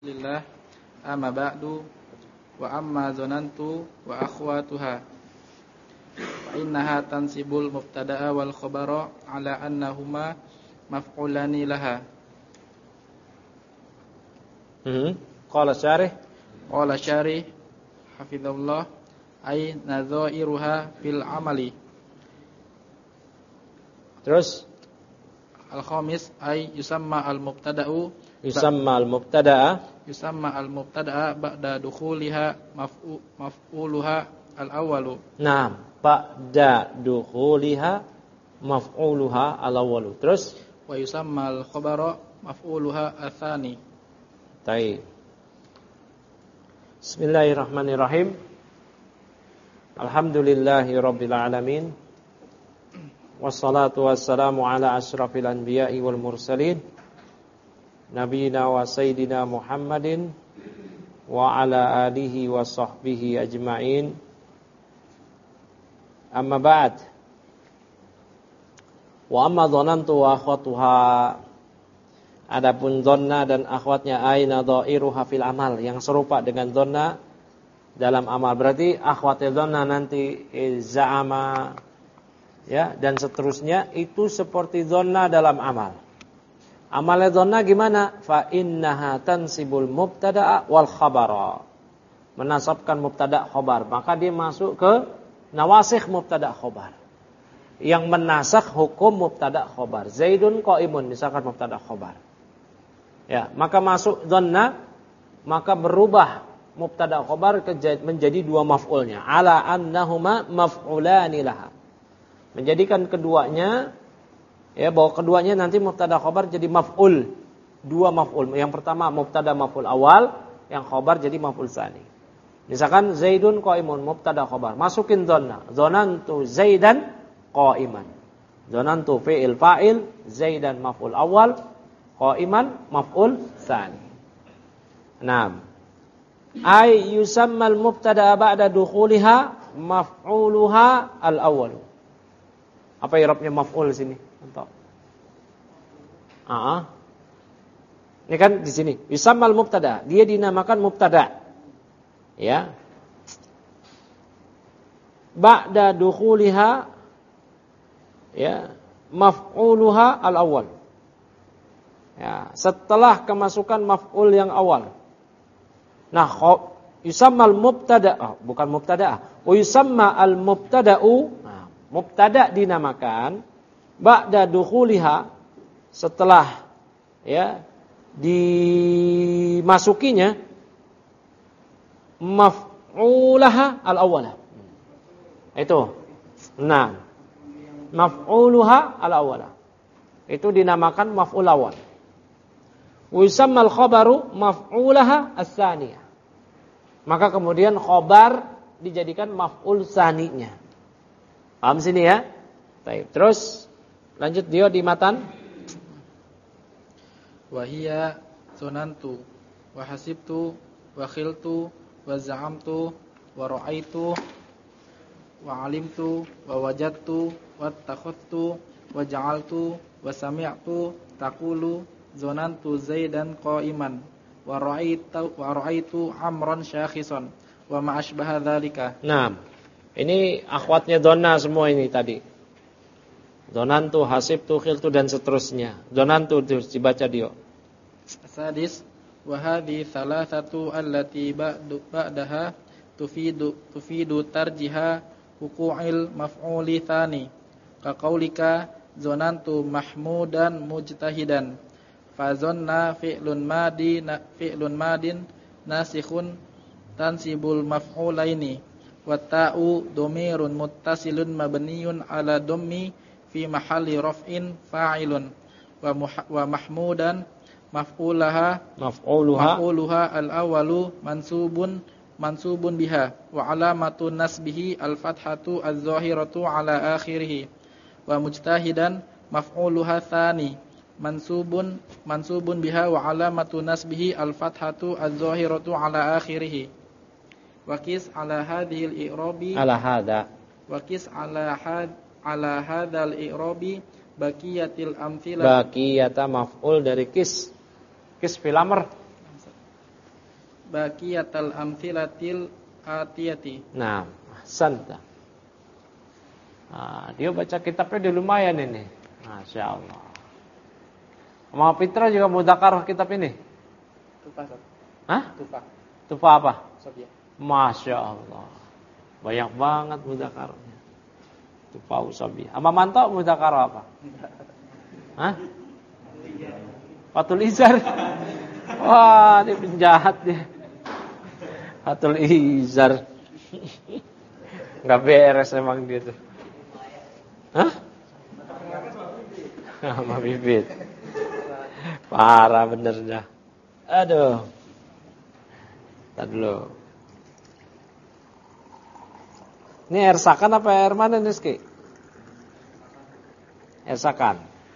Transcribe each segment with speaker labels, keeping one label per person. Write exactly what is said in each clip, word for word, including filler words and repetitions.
Speaker 1: Lillah amma ba'du wa amma zonantu wa akhwatuha fa innaha tansibul mubtada'a wal khabara ala annahuma maf'ulani laha.
Speaker 2: Hmm. Qala syarih
Speaker 1: Qala syarih hafizallah ay nadhairuha fil amali.
Speaker 2: Terus
Speaker 1: Al-khamis ay yusamma al-mubtada'u
Speaker 2: yusamma al-mubtada'a
Speaker 1: yusamma al-mubtada'a ba'da dukhuliha maf'u maf'uluha al-awwalu.
Speaker 2: Naam, ba'da dukhuliha maf'uluha al-awwalu. Terus
Speaker 1: Wa yusamma al-khabara maf'uluha ats-tsani.
Speaker 2: Baik. Bismillahirrahmanirrahim. Alhamdulillahi rabbil alamin. Wassalatu wassalamu ala asyrafil anbiya'i wal mursalin, nabiyina wa sayyidina Muhammadin wa ala alihi wa sahbihi ajma'in. Amma ba'd. Wa amma dhanantu wa akhwatuha. Adapun dhanna dan akhwatnya aina dhairuha fil amal, yang serupa dengan dhanna dalam amal. Berarti akhwatnya dhanna nanti za'ama, ya, dan seterusnya itu seperti dhanna dalam amal. Amalnya dhanna gimana? Fa innaha tansibul mubtada'a wal khabara. Menasabkan mubtada' khabar, maka dia masuk ke nawasikh mubtada' khabar. Yang menasakh hukum mubtada' khabar. Zaidun qaimun misalkan mubtada' khabar. Ya, maka masuk dhanna, maka berubah mubtada' khabar menjadi dua maf'ulnya. Ala annahuma maf'ulani laha. Menjadikan keduanya, ya, bahwa keduanya nanti mubtada khabar jadi maf'ul, dua maf'ul. Yang pertama mubtada maf'ul awal, yang khabar jadi maf'ul tsani. Misalkan Zaidun qaimun mubtada khabar, masukin dhanna. Dzanantu Zaidan qaiman. Dzanantu fi'il fa'il, Zaidan maf'ul awal, qaiman maf'ul tsani. Naam. Ay yusammal mubtada ba'da dukhuliha maf'uluha al-awwal. Apa i'rabnya maf'ul sini? Untuk. Ah. Ini kan di sini. Yusammal mubtada, dia dinamakan mubtada. Ya. Ba'da dukhuliha, ya, maf'uluha al-awwal. Ya, setelah kemasukan maf'ul yang awal. Nah, yusammal mubtada, oh, bukan mubtada. Wa yusamma al-mubtada'u. Mubtada dinamakan ba'da dukhuliha, setelah, ya, dimasukinya maf'ulaha al-awwalah. Itu. Nah, maf'uluha al-awwalah. Itu dinamakan maf'ul awal. Wa yusammal khabaru maf'ulaha ats-tsaniyah. Maka kemudian khabar dijadikan maf'ul tsaninya. Paham sini ya? Baik. Terus lanjut dia di matan.
Speaker 1: Wa hiya sunantu wa hasibtu wa khiltu wa za'amtu wa ra'aitu wa alimtu wa wajadtu wa takhadtu wa ja'altu wa sami'tu taqulu zonantu Zaidan qa'iman wa ra'aitu wa ra'aitu amran syakhisan wa ma asbaha dzalika.
Speaker 2: Naam. Ini akhwatnya dhanna semua ini tadi. Dzanantu, hasibtu, khiltu dan seterusnya. Dzanantu terus dibaca dia.
Speaker 1: Sadis wa hadhi thalathatu allati ba'du ba'daha tufidu tufidu tarjiha wuqu'il maf'uli tsani. Ka qaulika dzanantu mahmudan mujtahidan. Fa dhanna fi'lun madi fi'lun madin nasikhun tansibul maf'ulaini. Wa ta'u dhamirun muttasilun mabniyun ala dhammi fi mahalli raf'in fa'ilun wa wa mahmudan maf'ulaha
Speaker 2: maf'uluha
Speaker 1: maf'uluha al-awwalu mansubun mansubun biha wa alamatu nasbihi al-fathatu az-zahiratu ala akhirih wa mujtahidan maf'uluha tsani mansubun mansubun biha wa alamatu nasbihi al-fathatu az-zahiratu ala akhirih. Wakis ala hadhil i'rabi
Speaker 2: ala hadha
Speaker 1: wakis ala had ala hadzal i'rabi baqiyatil amtsilah.
Speaker 2: Baqiyata maf'ul dari kis. Kis fil amr.
Speaker 1: baqiyatal amtsilatil atiyati.
Speaker 2: Nah, ahsanta. Nah, dia baca kitabnya dia lumayan ini. Masya Allah. Mama Fitra juga mudzakarah kitab ini.
Speaker 1: Tufa.
Speaker 2: Hah?
Speaker 1: Tufa.
Speaker 2: Tufa apa?
Speaker 1: Sobia.
Speaker 2: Masya Allah. Banyak banget mudzakarahnya. Tufa Usabi. Ama Manto mudzakarah apa? Hah? Fatul Izar. Wah, dia penjahat dia. Fatul Izar. Enggak beres emang dia tuh. Hah? Sama bibit. Parah bener dah. Aduh. Tadi dulu. Ini air sakan apa air mana nih, Rizky? Air sakan.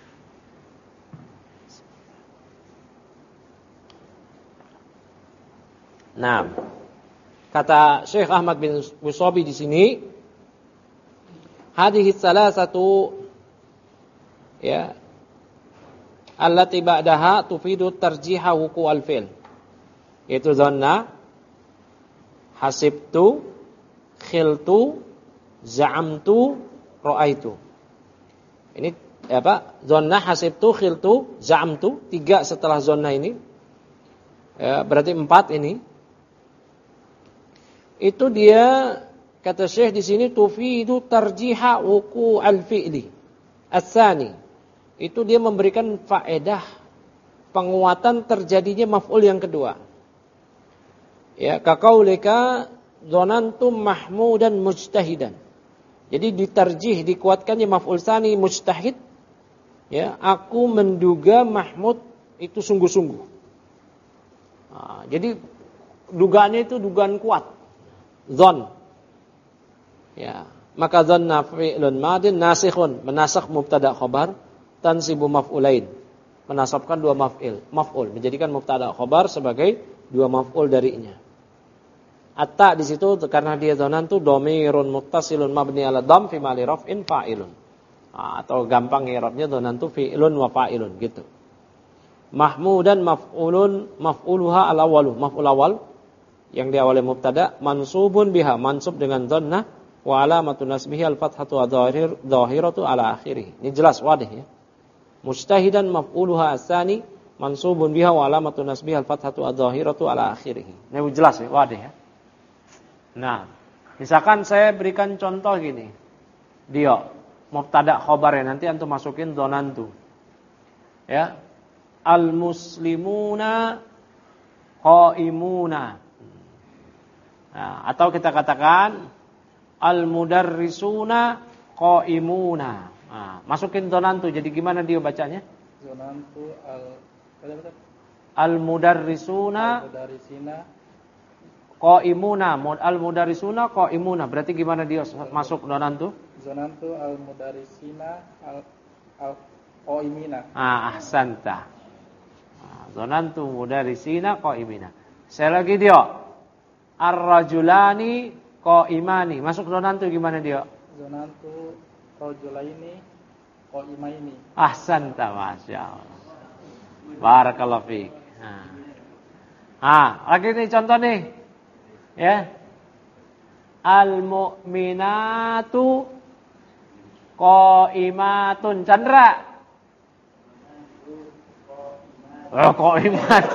Speaker 2: Nah, kata Syekh Ahmad bin Musabi di sini, hadhihi salasatu ya allati ba'daha tufidu tarjiha wuqu' al-fi'l. Yaitu dhanna, hasibtu, khiltu, za'amtu, ra'aitu. Ini apa? Dhanna, hasibtu, khiltu, za'amtu, tiga setelah dhanna ini. Ya, berarti empat ini. Itu dia kata Syekh di sini tufidu tarjiha wuqu' al-fi'li. Ats-tsani. Itu dia memberikan faedah penguatan terjadinya maf'ul yang kedua. Ya, kaqaulika dzanantum mahmudan mujtahidan. Jadi ditarjih dikuatkannya maf'ul tsani mujtahid. Ya, aku menduga Mahmud itu sungguh-sungguh. Nah, jadi dugaannya itu dugaan kuat. Dzan. Ya, maka dzanna fi'lun madin nasikhun, menasakh mubtada khabar, tansibu maf'ulain, menasabkan dua maf'il, maf'ul, menjadikan mubtada khabar sebagai dua maf'ul darinya. Atta di situ karena dia dzanantu dhamirun muttasilun mabni ala dham fi mali raf'in fa'ilun. Nah, atau gampang i'rabnya dzanantu fi'lun wa fa'ilun gitu. Mahmudan maf'ulun maf'uluha al-awwalu, maf'ul awal yang diawali mubtada, mansubun biha, mansub dengan dhannah, wa alamatun nasbihi al-fathatu adh-dhahir dhahiratu ala akhirih. Ini jelas wadih ya. Mujtahidan maf'uluha as-tsani mansubun biha wa alamatun nasbihi al-fathatu adh-dhahiratu ala akhirih. Ini jelas ya, wadih ya. Nah, misalkan saya berikan contoh gini. Dia mubtada khabar ya, nanti antum masukin dzanantu. Ya. Al-muslimuna qaimuna. Nah, atau kita katakan al-mudarrisuna qaimuna. Nah, masukin dzanantu. Jadi gimana dia bacanya?
Speaker 1: Dzanantu al
Speaker 2: al-mudarrisuna
Speaker 1: al-mudarrisina
Speaker 2: qaimuna. Al-mudarrisuna qaimuna. Berarti gimana dia masuk dzanantu?
Speaker 1: Dzanantu al-mudarrisina al-qaimina.
Speaker 2: Ah, ahsanta. Dzanantu mudarrisina qaimina. Saya lagi dia. Ar-rajulani qaimani. Masuk dzanantu gimana dia?
Speaker 1: Dzanantu rajulaini qaimaini.
Speaker 2: Ahsanta, masyaallah. Barakallahu fiik. Nah. Ah, lagi nih contoh nih. Ya. Al-mu'minatu qaimatun. Chandra. Oh, qaimat.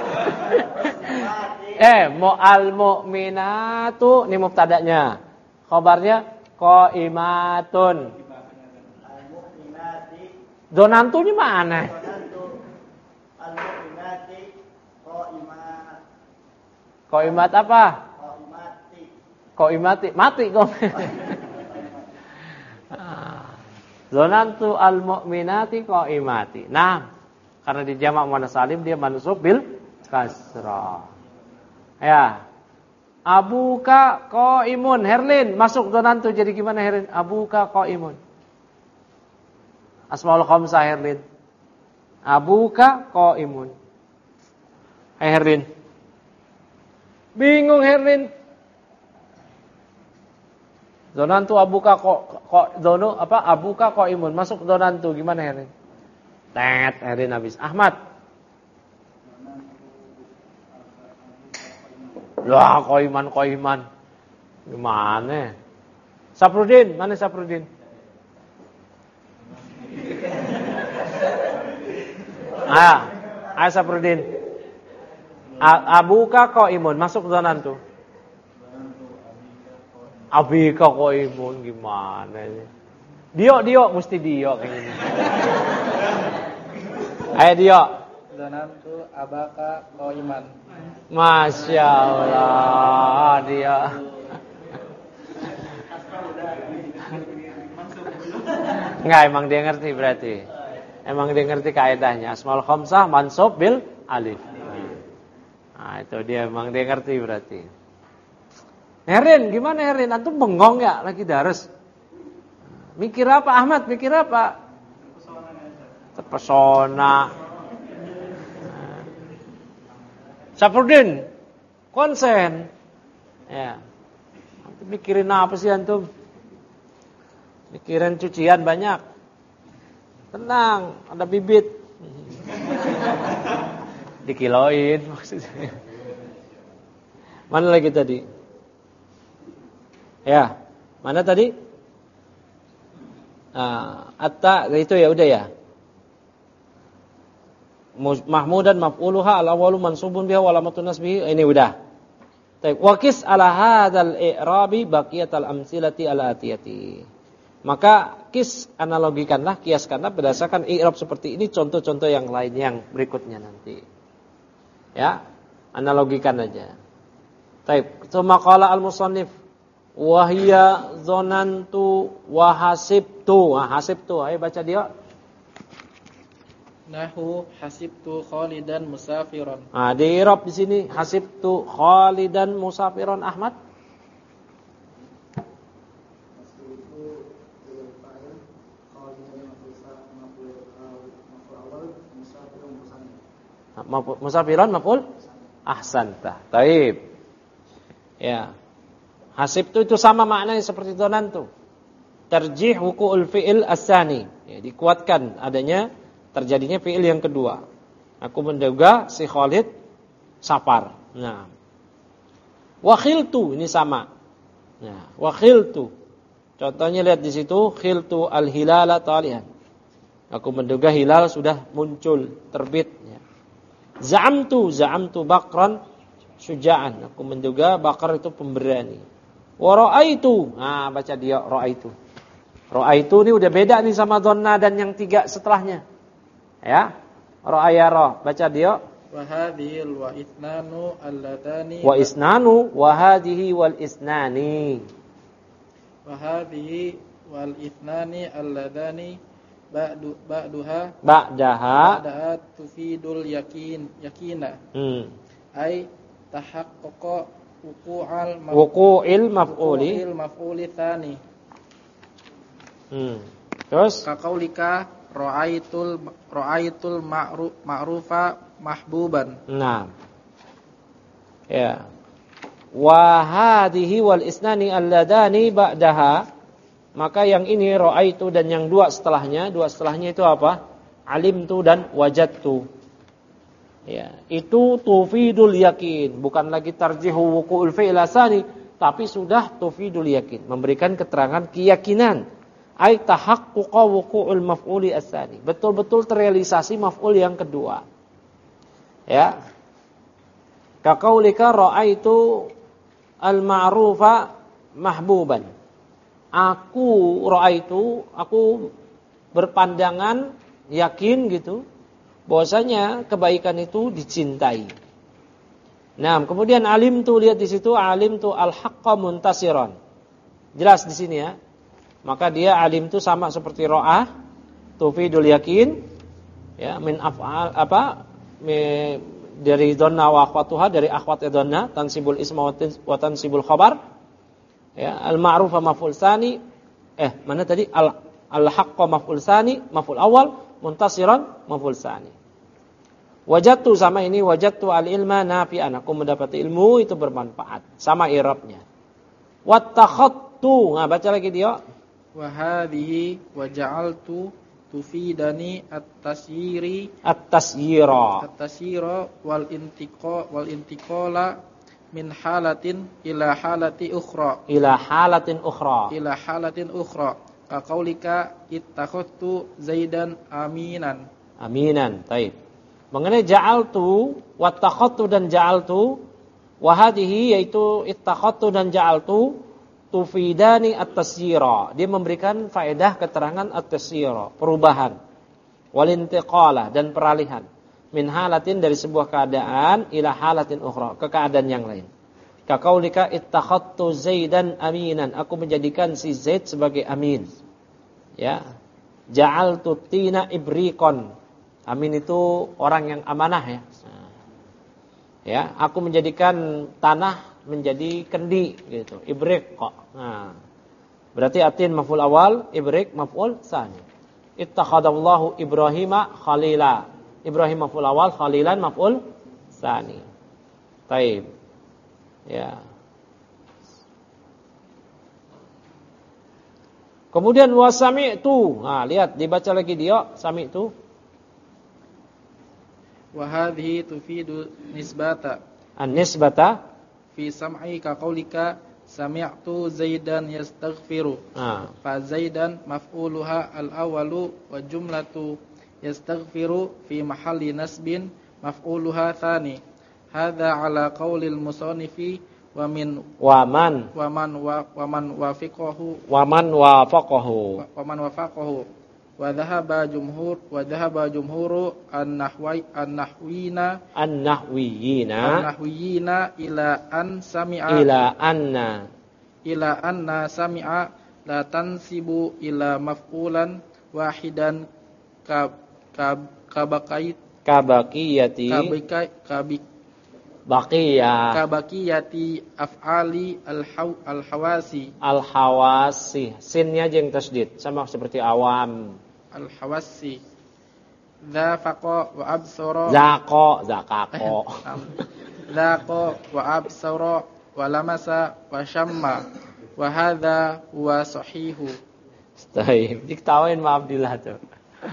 Speaker 2: Eh, mu al-mu'minatu ini mubtada'nya. Khabarnya qaimatun.
Speaker 3: Al-mu'minati.
Speaker 2: Dzanantunya mana?
Speaker 3: Al-mu'minati qaimat.
Speaker 2: Qaimat apa?
Speaker 3: Qaimati.
Speaker 2: Qaimati, mati kok. Dzanantu al-mu'minati qaimati. Nah, karena di jamak muannats salim dia mansub bil kasrah. Ya. Abuka qaimun. Herlin masuk dzanantu jadi gimana Herlin? Abuka qaimun. Asmaul khamsah Herlin. Abuka qaimun. Hai Herlin. Bingung Herlin. Dzanantu abuka kok kok dzono apa abuka qaimun masuk dzanantu gimana Herlin? Tet Herlin habis. Ahmad. Lah, Qaiman Qaiman. Gimana? Saprudin, mana Saprudin? Ah, ah Saprudin. Abuka Qaimun, masuk zonan tuh. Abika Qaimun gimana ini? Dio, Dio, mesti Dio kayak gini. Ayo Dio.
Speaker 1: Zanantu abaka qaiman.
Speaker 2: Masya Allah, Dio. Enggak, emang dia ngerti berarti. Emang dia ngerti kaidahnya. Asmaul khamsah mansub bil alif. Nah, itu dia emang dia ngerti berarti. Herin, gimana Herin? Antum bengong ya lagi dares? Mikir apa Ahmad? Mikir apa? Terpesona. Saprudin, konsen. Ya. Antum mikirin apa sih antum? Mikirin cucian banyak. Tenang, ada bibit. Dikiloin maksudnya. Mana lagi tadi? Ya, mana tadi? Nah, atta itu ya udah ya. Mahmudan maf'uluha al-awwalu mansubun biha wa alamatun nasbihi, ini udah. Baik, waqis ala hadzal i'rabi baqiyatal amsilati al-atiyati. Maka kis analogikanlah, kiaskanlah berdasarkan i'rab seperti ini contoh-contoh yang lain yang berikutnya nanti. Ya, analogikan aja. Baik, tsumma qala al-musannif wahia zonantu wahasibtu. Nah, hasibtu, ayo baca dia.
Speaker 1: Nahu hasibtu Khalidan musafiron.
Speaker 2: Nah, di i'rab di sini hasibtu Khalidan musafiron. Ahmad. Musafiron maf'ul ahsanta. Taib. Ya. Hasibtu itu sama maknanya seperti zonantu. Tarjih wuqu'ul fi'il as-sani. Ya, dikuatkan adanya terjadinya fi'il yang kedua. Aku menduga si Khalid safar. Nah. Wa khiltu ini sama. Nah, wa khiltu. Contohnya lihat di situ khiltu al-hilala talihan. Aku menduga hilal sudah muncul, terbit ya. Za'amtu, za'amtu bakran syuja'an. Aku menduga bakar itu pemberani. Wa ra'aitu. Nah, baca dia ra'aitu. Ra'aitu ini udah beda nih sama dhanna dan yang tiga setelahnya. Ya. Ra'ayara, baca dia.
Speaker 1: Wa hadhihi wa ithnanu alladani
Speaker 2: Wa isnanu wa hadhihi wal isnani.
Speaker 1: Wa hadhihi wal ithnani alladani ba'du ba'duha
Speaker 2: Ba'daha
Speaker 1: ba'daha tufidul yakin yakina.
Speaker 2: Hmm.
Speaker 1: Ai tahaqqaqa wuqu'al
Speaker 2: Wuqu'il maf'uli.
Speaker 1: wuqu'il maf'uli tsani.
Speaker 2: Hmm. Terus
Speaker 1: Kaqaulika ra'aitul ra'aitul ma'ruf ma'rufa mahbuban.
Speaker 2: nah. Ya. Wa hadhihi wal isnani alladani ba'daha. Maka yang ini ra'aitu dan yang dua setelahnya, dua setelahnya itu apa? Alimtu dan wajadtu. Ya, itu tufidul yakin, bukan lagi tarjihu wuqu'ul fi'il asani, tapi sudah tufidul yakin, memberikan keterangan keyakinan. Ai tahaqquqa wuqu'ul maf'uli asani. Betul-betul terrealisasi maf'ul yang kedua. Ya. Kaqaulika ra'aitu al-ma'rufa mahbuban. Aku ra'aitu, aku berpandangan yakin gitu bahwasanya kebaikan itu dicintai. Nah, kemudian alim tu, lihat di situ alim tu al-haqqa muntasiran. Jelas di sini ya. Maka dia alim tu sama seperti ra'ah, tufidul yakin, ya min af'al apa? Me, dari dhanna wa akhwatuha, dari akhwat dhanna, tansibul isma wa tansibul khabar. Ya, al-ma'rufa maf'ul tsani. Eh, mana tadi? Al al-haqqa maf'ul tsani, maf'ul awal, muntasiran maf'ul tsani. Wajadtu sama ini, wajadtu al-ilma nafi'an. Aku mendapati ilmu itu bermanfaat. Sama i'rabnya. Wattakhattu. Nah, baca lagi dia.
Speaker 1: Wa hadhihi wa ja'altu tufidani at-tasyiri
Speaker 2: At-tasyira.
Speaker 1: at-tasyira wal intiqa wal intiqala min halatin ila halati ukhra
Speaker 2: ila halatin ukhra
Speaker 1: ila halatin ukhra ka qaulika ittakhadtu Zaidan aminan.
Speaker 2: Aminan. Baik. Mengenai ja'altu, wattakhadtu dan ja'altu, wa hadhihi yaitu ittakhadtu dan ja'altu tufidani at-tasyira. Dia memberikan faedah keterangan at-tasyira, perubahan. Wal intiqalah dan peralihan. Min halatin dari sebuah keadaan ila halatin ukhra, ke keadaan yang lain. Ka qaulika ittakhadtu Zaidan aminan. Aku menjadikan si Zaid sebagai amin. Ya. Ja'altu tina ibriqan. Amin itu orang yang amanah ya. Ya, aku menjadikan tanah menjadi kendi gitu. Ibriq kok. Nah. Berarti atin maf'ul awal, ibriq maf'ul tsani. Ittakhadallahu Ibrahima khalila. Ibrahim maf'ul awal, khalilan maf'ul tsani. Taib. Ya. Kemudian wa sami'tu. Nah, lihat dibaca lagi dia sami'tu.
Speaker 1: Wa hadhihi tufidu nisbata.
Speaker 2: An-nisbata
Speaker 1: Fi sam'i ka qaulika sami'tu Zaidan yastaghfiru.
Speaker 2: Ah.
Speaker 1: Fa Zaidan maf'uluha al-awwalu wa jumlatu yastaghfiru fi mahalli nasbin maf'uluha tsani. Hadza ala qaulil musannifi wa min
Speaker 2: wa man
Speaker 1: wa man wa, wa man wafiqahu
Speaker 2: wa man wafaqahu
Speaker 1: wa, wa man wafaqahu wa dhahaba jumhur wa dhahaba jumhuru an-nahwi an-nahwina
Speaker 2: an-nahwiyina
Speaker 1: an-nahwiyina ila an sami'a
Speaker 2: ila anna
Speaker 1: ila anna sami'a la tansibu ila maf'ulan wahidan ka ka kabaqait
Speaker 2: kabaqiyati
Speaker 1: kabikai kabik
Speaker 2: baqiyah
Speaker 1: kabaqiyati af'ali al-haw al-hawasi
Speaker 2: al-hawasi. Sinnya jeng tasdid sama seperti awam.
Speaker 1: al-hawasi dzafaqa wa absara
Speaker 2: Zaqo, zakako.
Speaker 1: dzaqa wa absara wa lamasa wa syamma wa hadza huwa sahihu.
Speaker 2: Baik, diketawain Ma Abdillah tuh.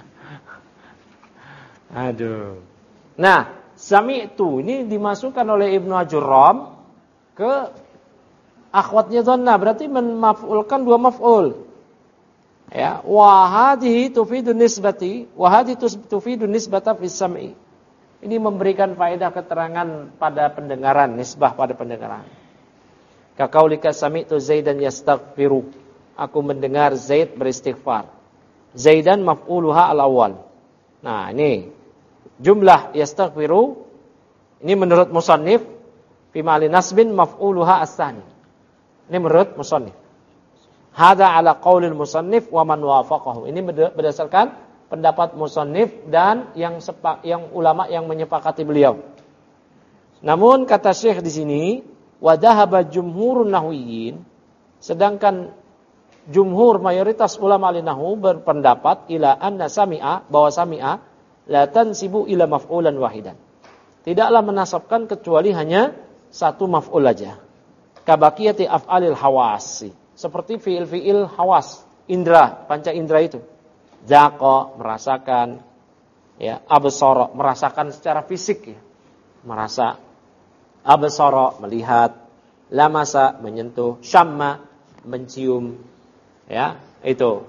Speaker 2: Aduh. Nah, sami'tu ini dimasukkan oleh Ibnu Ajurram ke akhwatnya dhanna, berarti memaf'ulkan dua maf'ul. Ya, wa hadhihi tufidu nisbati wa hadhihi tufidu nisbata fi sam'i. Ini memberikan faedah keterangan pada pendengaran, nisbah pada pendengaran. Ka qaulika sami'tu Zaidan yastaghfiru. Aku mendengar Zaid beristighfar. Zaidan maf'uluha al-awwal. Nah, ini jumlah yastaghfiru ini menurut musannif fi ma'ali nasbin maf'uluha as-tsani. Ini menurut musannif. Hadza ala qaulil musannif wa man wafaqahu. Ini berdasarkan pendapat musannif dan yang sepak, yang ulama yang menyepakati beliau. Namun kata Syekh di sini wa dhahaba jumhurun nahwiyyin, sedangkan jumhur mayoritas ulama al-nahwu berpendapat ila anna sami'a, bahwa sami'a la tansibu ila maf'ulan wahidan. Tidaklah menasabkan kecuali hanya satu maf'ul aja. Kabaqiyati af'alil hawasi. Seperti fi'il-fi'il hawas, indra, panca indra itu. Zaqa, merasakan. Ya, absara, merasakan secara fisik ya. Merasa. Absara, melihat. Lamasa, menyentuh. Syamma, mencium. Ya, itu.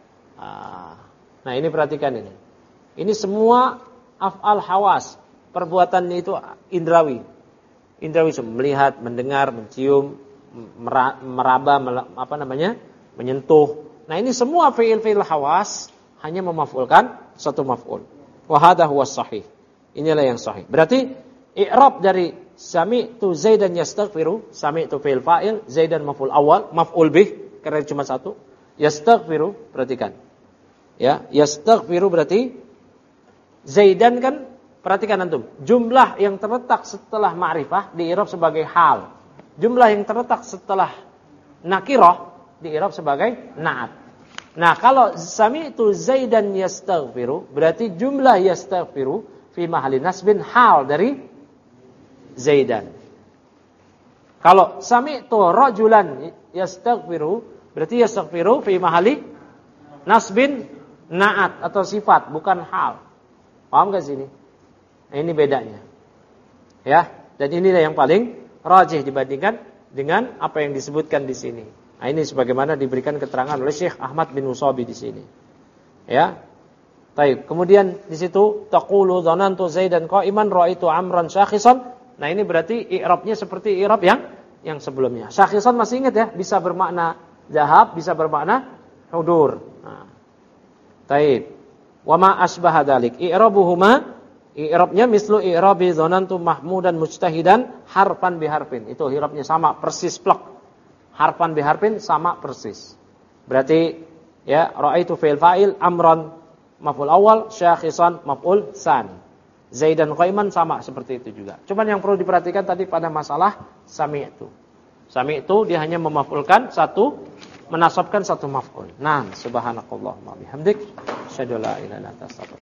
Speaker 2: Nah, ini perhatikan ini. Ini semua af'al hawas, perbuatan itu indrawi. Indrawi melihat, mendengar, mencium, meraba, apa namanya? menyentuh. Nah, ini semua fi'il-fi'il hawas hanya memaf'ulkan satu maf'ul. Wa hadha huwa sahih. Inilah yang sahih. Berarti i'rab dari sami'tu Zaidan yastaghfiru, sami'tu fi'il fa'il, Zaidan maf'ul awal, maf'ul bih karena cuma satu. Yastaghfiru, perhatikan. Ya, yastaghfiru berarti Zaidan kan, perhatikan antum, jumlah yang terletak setelah ma'rifah di-i'rab sebagai hal. Jumlah yang terletak setelah nakirah di-i'rab sebagai na'at. Nah, kalau sami'tu Zaidan yastaghfiru, berarti jumlah yastaghfiru fi mahalli nasbin hal dari Zaidan. Kalau sami'tu rajulan yastaghfiru, berarti yastaghfiru fi mahalli nasbin na'at atau sifat, bukan hal. Paham gak sini? Nah, ini bedanya. Ya, dan inilah yang paling rajih dibandingkan dengan apa yang disebutkan di sini. Nah, ini sebagaimana diberikan keterangan oleh Syekh Ahmad bin Musabi di sini. Ya. Baik, kemudian di situ taqulu dhanantu Zaidan qa'iman ra'aitu Amran syakhisan. Nah, ini berarti i'rabnya seperti i'rab yang yang sebelumnya. Syakhisan masih ingat ya, bisa bermakna zahab, bisa bermakna hudur. Nah. Baik. Wa ma asbaha dzalik. I'rabuhuma i'rabnya mislu i'rabi dhanantu mahmudan mujtahidan harfan bi harfin. Itu i'rabnya sama persis plek. Harfan bi harfin sama persis. Berarti ya ra'aitu fi'il fa'il Amran maf'ul awal, syakhisan maf'ul tsani. Zaidan qa'iman sama seperti itu juga. Cuman yang perlu diperhatikan tadi pada masalah sami'tu. Sami'tu dia hanya memaf'ulkan satu, menasabkan satu maf'ul. Nah, subhanakallahumma bihamdik, asyhadu an la ilaha illa anta astaghfiruka